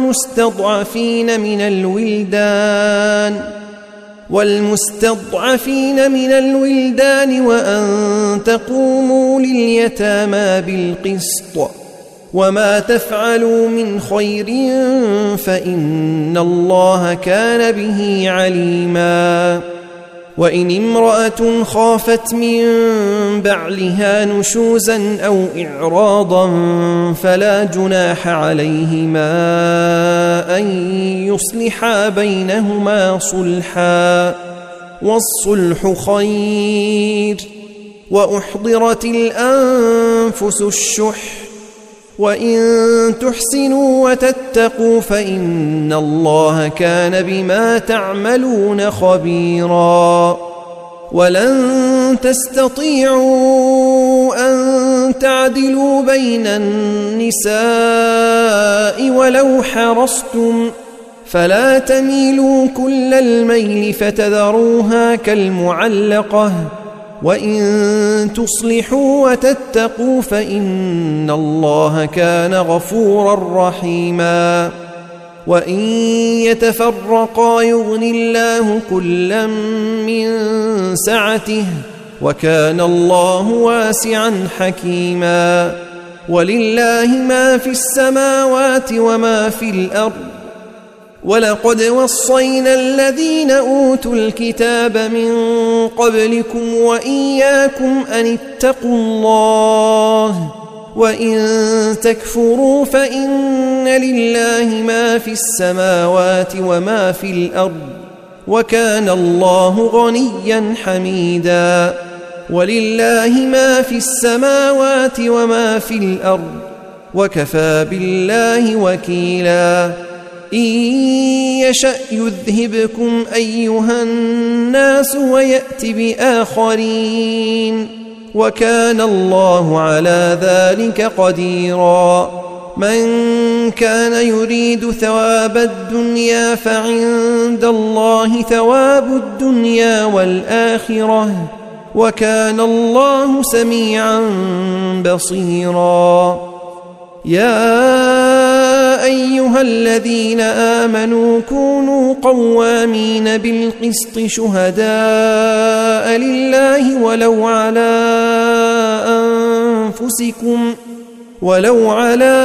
والمستضعفين من الولدان وأن تقوموا لليتامى بالقسط وما تفعلوا من خير فإن الله كان به عليما وإن امرأة خافت من بعلها نشوزا أو إعراضا فلا جناح عليهما أن يصلحا بينهما صلحا والصلح خير وأحضرت الأنفس الشح وإن تحسنوا وتتقوا فإن الله كان بما تعملون خبيرا ولن تستطيعوا أن تعدلوا بين النساء ولو حرصتم فلا تميلوا كل الميل فتذروها كالمعلقة وإن تصلحوا وتتقوا فإن الله كان غفورا رحيما وإن يتفرقا يغن الله كلا من سعته وكان الله واسعا حكيما ولله ما في السماوات وما في الأرض ولقد وصينا الذين أوتوا الكتاب من قبلكم وإياكم أن اتقوا الله وإن تكفروا فإن لله ما في السماوات وما في الأرض وكان الله غنيا حميدا ولله ما في السماوات وما في الأرض وكفى بالله وكيلا إن يشأ يذهبكم أيها الناس ويأت بآخرين وكان الله على ذلك قديرا من كان يريد ثواب الدنيا فعند الله ثواب الدنيا والآخرة وكان الله سميعا بصيرا يا أيها الذين آمنوا كونوا قوامين بالقسط شهداء لله ولو على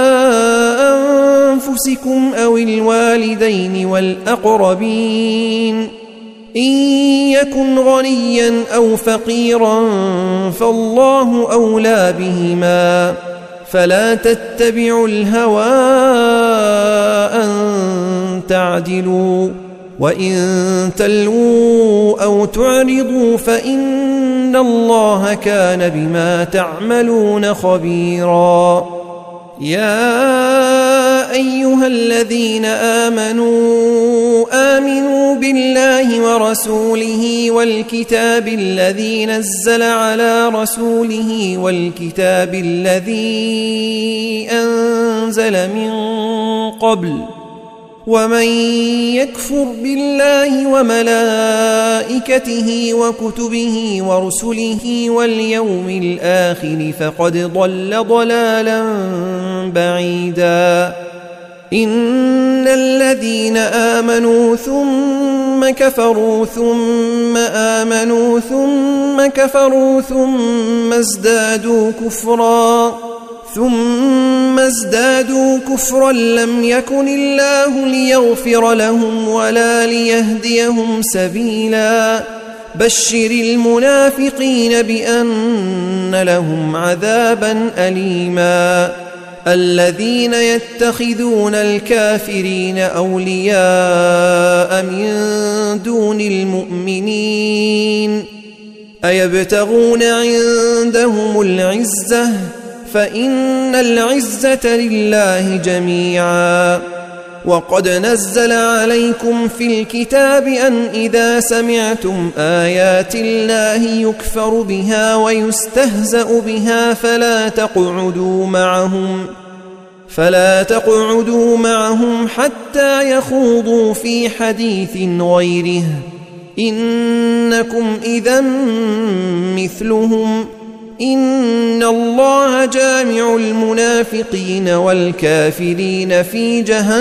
أنفسكم أو الوالدين والأقربين إن يكن غنيا أو فقيرا فالله أولى بهما فلا تتبعوا الهوى أن تعدلوا وإن تلووا أو تعرضوا فإن الله كان بما تعملون خبيرا يا أيها الذين آمنوا بالله ورسوله والكتاب الذي نزل على رسوله والكتاب الذي أنزل من قبل ومن يكفر بالله وملائكته وكتبه ورسله واليوم الآخر فقد ضل ضلالا بعيدا إن الذين آمنوا ثم كفروا ثم آمنوا ثم كفروا ثم ازدادوا كفرا لم يكن الله ليغفر لهم ولا ليهديهم سبيلا بشر المنافقين بأن لهم عذابا أليما الذين يتخذون الكافرين أولياء من دون المؤمنين أيبتغون عندهم العزة فإن العزة لله جميعا وقد نزل عليكم في الكتاب أن إذا سمعتم آيات الله يكفر بها ويستهزأ بها فلا تقعدوا معهم حتى يخوضوا في حديث غيره إنكم إذا مثلهم إن الله جامع المنافقين والكافرين في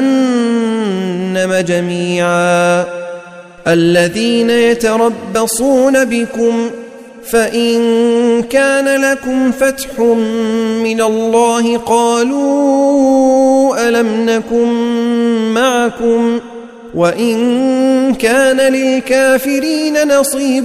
جهنم جميعا الذين يتربصون بكم فإن كان لكم فتح من الله قالوا ألم نكن معكم وإن كان للكافرين نصيب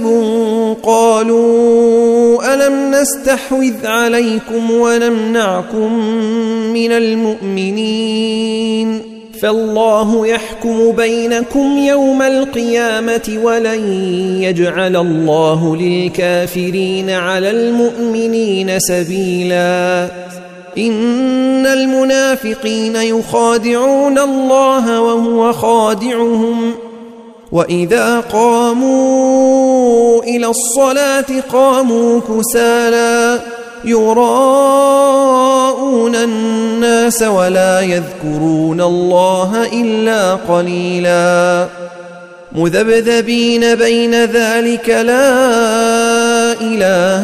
قالوا ألم نستحوذ عليكم ونمنعكم من المؤمنين فالله يحكم بينكم يوم القيامة ولن يجعل الله للكافرين على المؤمنين سبيلا إن المنافقين يخادعون الله وهو خادعهم وإذا قاموا إلى الصلاة قاموا كسالى يراءون الناس ولا يذكرون الله إلا قليلا مذبذبين بين ذلك لا إله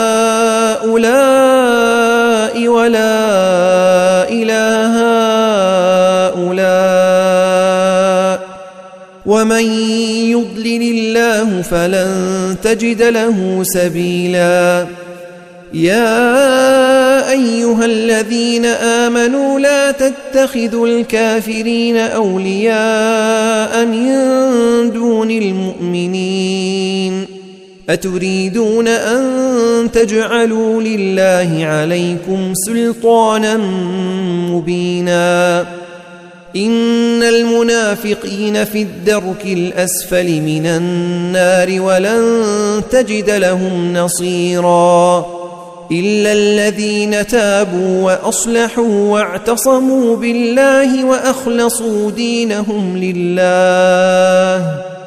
هؤلاء ولا إله هؤلاء ومن يضلل الله فلن تجد له سبيلا يا أيها الذين آمنوا لا تتخذوا الكافرين أولياء من دون المؤمنين أتريدون أن تجعلوا لله عليكم سلطانا مبينا إن المنافقين في الدرك الأسفل من النار ولن تجد لهم نصيرا إلا الذين تابوا وأصلحوا واعتصموا بالله وأخلصوا دينهم لله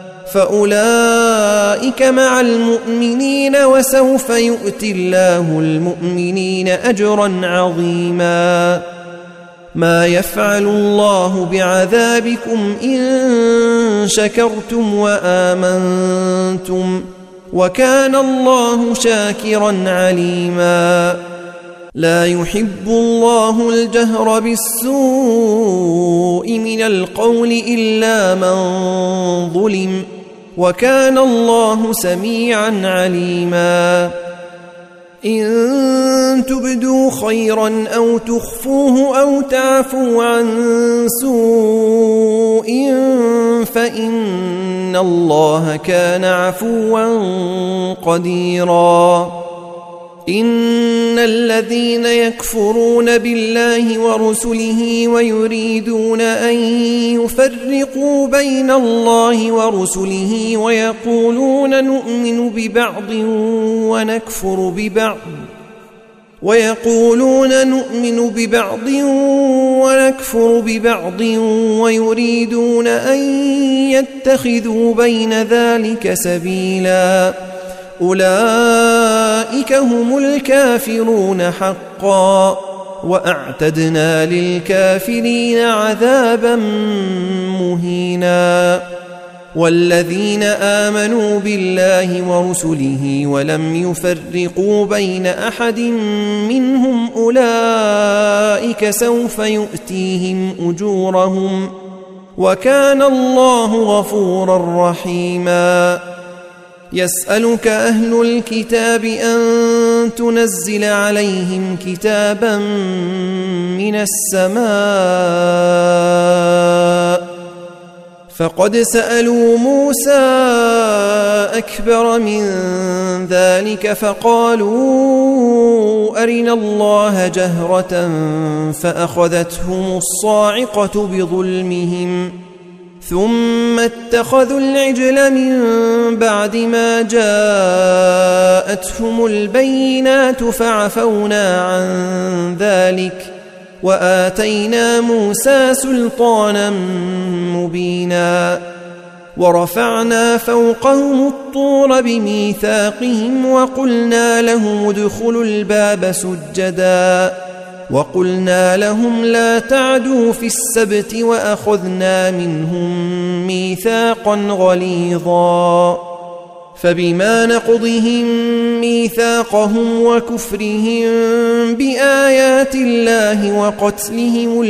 فأولئك مع المؤمنين وسوف يؤتي الله المؤمنين أجرا عظيما ما يفعل الله بعذابكم إن شكرتم وآمنتم وكان الله شاكرا عليما لا يحب الله الجهر بالسوء من القول إلا من ظلم وكان الله سميعا عليما إن تبدوا خيرا أو تخفوه أو تعفوا عن سوء فإن الله كان عفوا قديرا إن الذين يكفرون بالله ورسله ويريدون أن يفرقوا بين الله ورسله ويقولون نؤمن ببعض ونكفر ببعض ويريدون أن يتخذوا بين ذلك سبيلا أولئك هم الكافرون حقا وأعتدنا للكافرين عذابا مهينا والذين آمنوا بالله ورسله ولم يفرقوا بين أحد منهم أولئك سوف يؤتيهم أجورهم وكان الله غفورا رحيما يسألك أهل الكتاب أن تنزل عليهم كتابا من السماء فقد سألوا موسى أكبر من ذلك فقالوا أرنا الله جهرة فأخذتهم الصاعقة بظلمهم ثم اتخذوا العجل من بعد ما جاءتهم البينات فعفونا عن ذلك وآتينا موسى سلطانا مبينا ورفعنا فوقهم الطور بميثاقهم وقلنا لهم ادخلوا الباب سجدا وقلنا لهم لا تعدوا في السبت وأخذنا منهم ميثاقا غليظا فبما نقضهم ميثاقهم وكفرهم بآيات الله وقتلهم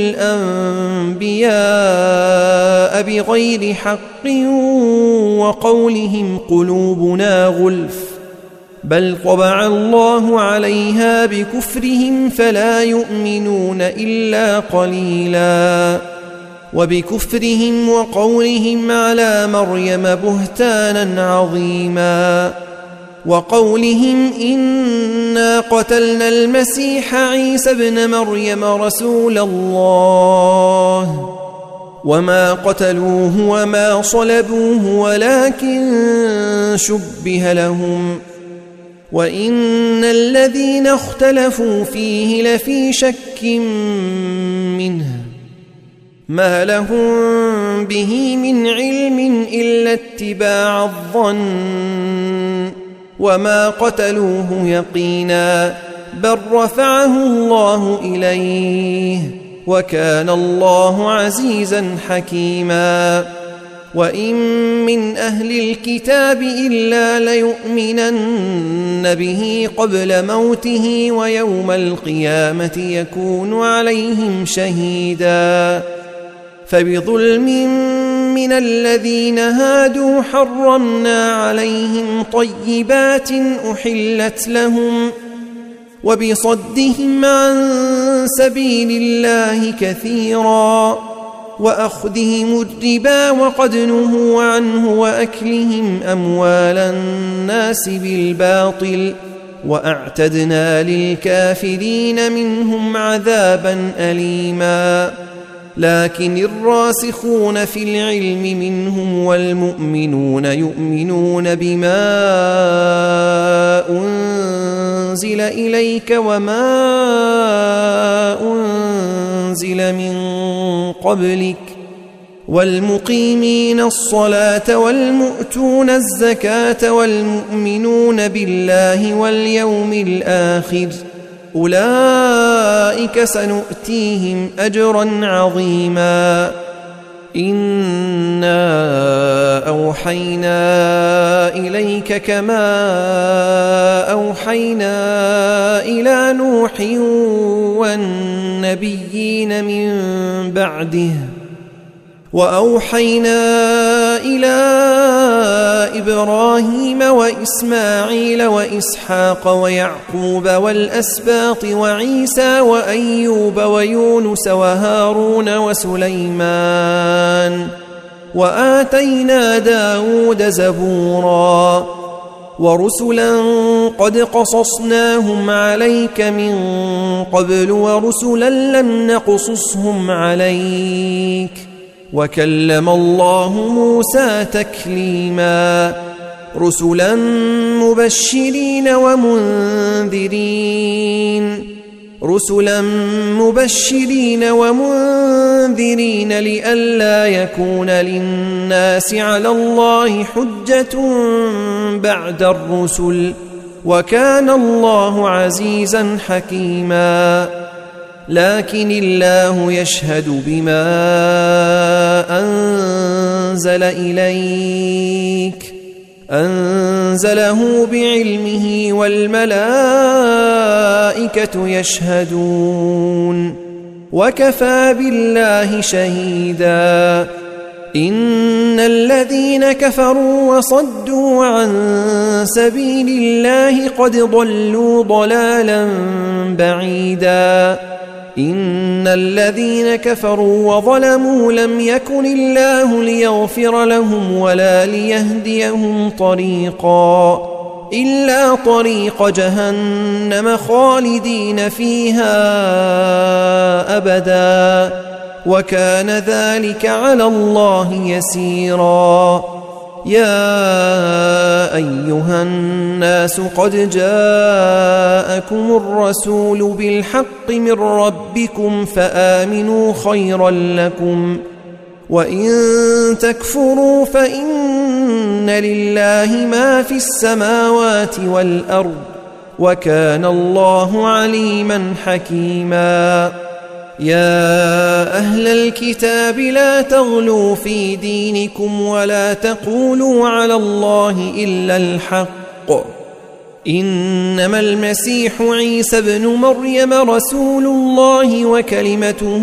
الأنبياء بغير حق وقولهم قلوبنا غلف بل طبع الله عليها بكفرهم فلا يؤمنون إلا قليلا وبكفرهم وقولهم على مريم بهتانا عظيما وقولهم إنا قتلنا المسيح عيسى ابن مريم رسول الله وما قتلوه وما صلبوه ولكن شبه لهم وإن الذين اختلفوا فيه لفي شك منه ما لهم به من علم إلا اتباع الظن وما قتلوه يقينا بل رفعه الله إليه وكان الله عزيزا حكيما وإن من أهل الكتاب إلا ليؤمنن به قبل موته ويوم القيامة يكون عليهم شهيدا فبظلم من الذين هادوا حرمنا عليهم طيبات أحلت لهم وبصدهم عن سبيل الله كثيرا وأخذهم الربا وقد نهوا عنه وأكلهم أموال الناس بالباطل وأعتدنا للكافرين منهم عذابا أليما لكن الراسخون في العلم منهم والمؤمنون يؤمنون بما أنزل إليك وما أنزل من قبلك والمقيمين الصلاة والمؤتون الزكاة والمؤمنون بالله واليوم الآخر أولئك سنؤتيهم أجرا عظيما إنا أوحينا إليك كما أوحينا إلى نوح والنبيين من بعده وأوحينا إلى إبراهيم وإسماعيل وإسحاق ويعقوب والأسباط وعيسى وأيوب ويونس وهارون وسليمان وآتينا داود زبورا ورسلا قد قصصناهم عليك من قبل ورسلا لم نقصصهم عليك وكلم الله موسى تكليما رسلا مبشرين ومنذرين لئلا يكون للناس على الله حجة بعد الرسل وكان الله عزيزا حكيما لكن الله يشهد بما أنزل إليك أنزله بعلمه والملائكة يشهدون وكفى بالله شهيدا إن الذين كفروا وصدوا عن سبيل الله قد ضلوا ضلالا بعيدا إن الذين كفروا وظلموا لم يكن الله ليغفر لهم ولا ليهديهم طريقا إلا طريق جهنم خالدين فيها أبدا وكان ذلك على الله يسيرا يا أيها الناس قد جاءكم الرسول بالحق من ربكم فآمنوا خيرا لكم وإن تكفروا فإن لله ما في السماوات والأرض وكان الله عليما حكيما يا أهل الكتاب لا تغلوا في دينكم ولا تقولوا على الله إلا الحق إنما المسيح عيسى بن مريم رسول الله وكلمته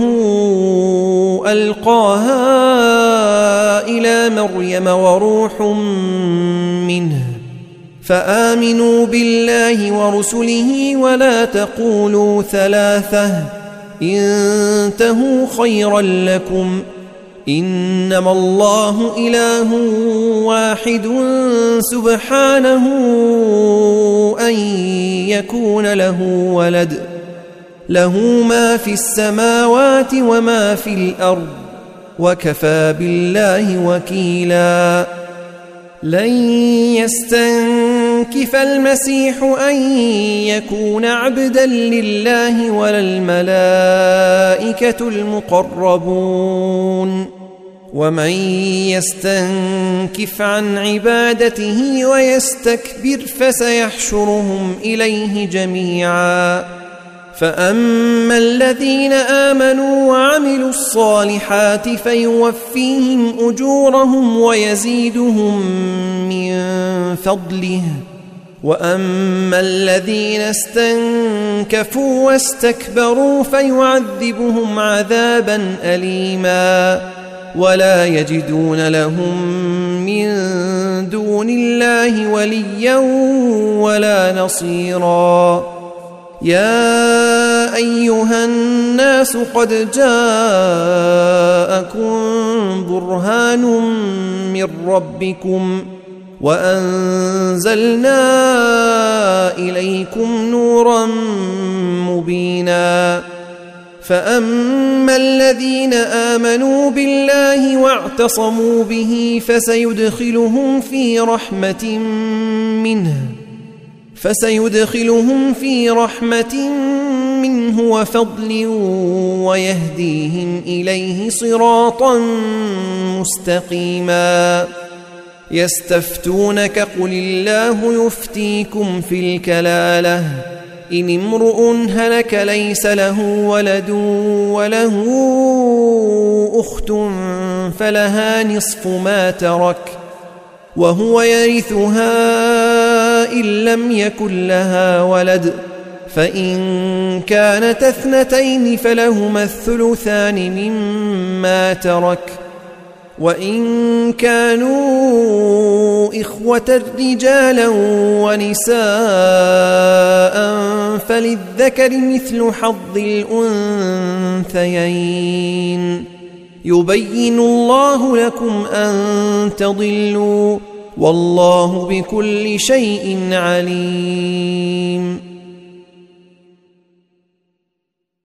ألقاها إلى مريم وروح منه فآمنوا بالله ورسله ولا تقولوا ثلاثة انتهوا خيرا لكم إنما الله إله واحد سبحانه أن يكون له ولد له ما في السماوات وما في الأرض وكفى بالله وكيلا لن يستنكف المسيح أن يكون عبدا لله ولا الملائكة المقربون ومن يستنكف عن عبادته ويستكبر فسيحشرهم إليه جميعا فأما الذين آمنوا وعملوا الصالحات فيوفيهم أجورهم ويزيدهم من فضله وأما الذين استنكفوا واستكبروا فيعذبهم عذابا أليما ولا يجدون لهم من دون الله وليا ولا نصيرا يا أيها الناس قد جاءكم برهان من ربكم وأنزلنا إليكم نورا مبينا فأما الذين آمنوا بالله واعتصموا به فسيدخلهم في رحمة منه وفضل ويهديهم إليه صراطا مستقيما يستفتونك قل الله يفتيكم في الكلالة إن امرؤ هلك ليس له ولد وله أخت فلها نصف ما ترك وهو يرثها إن لم يكن لها ولد فإن كانت اثنتين فلهما الثلثان مما ترك وإن كانوا إخوة رجالا ونساء فللذكر مثل حظ الأنثيين يبين الله لكم أن تضلوا والله بكل شيء عليم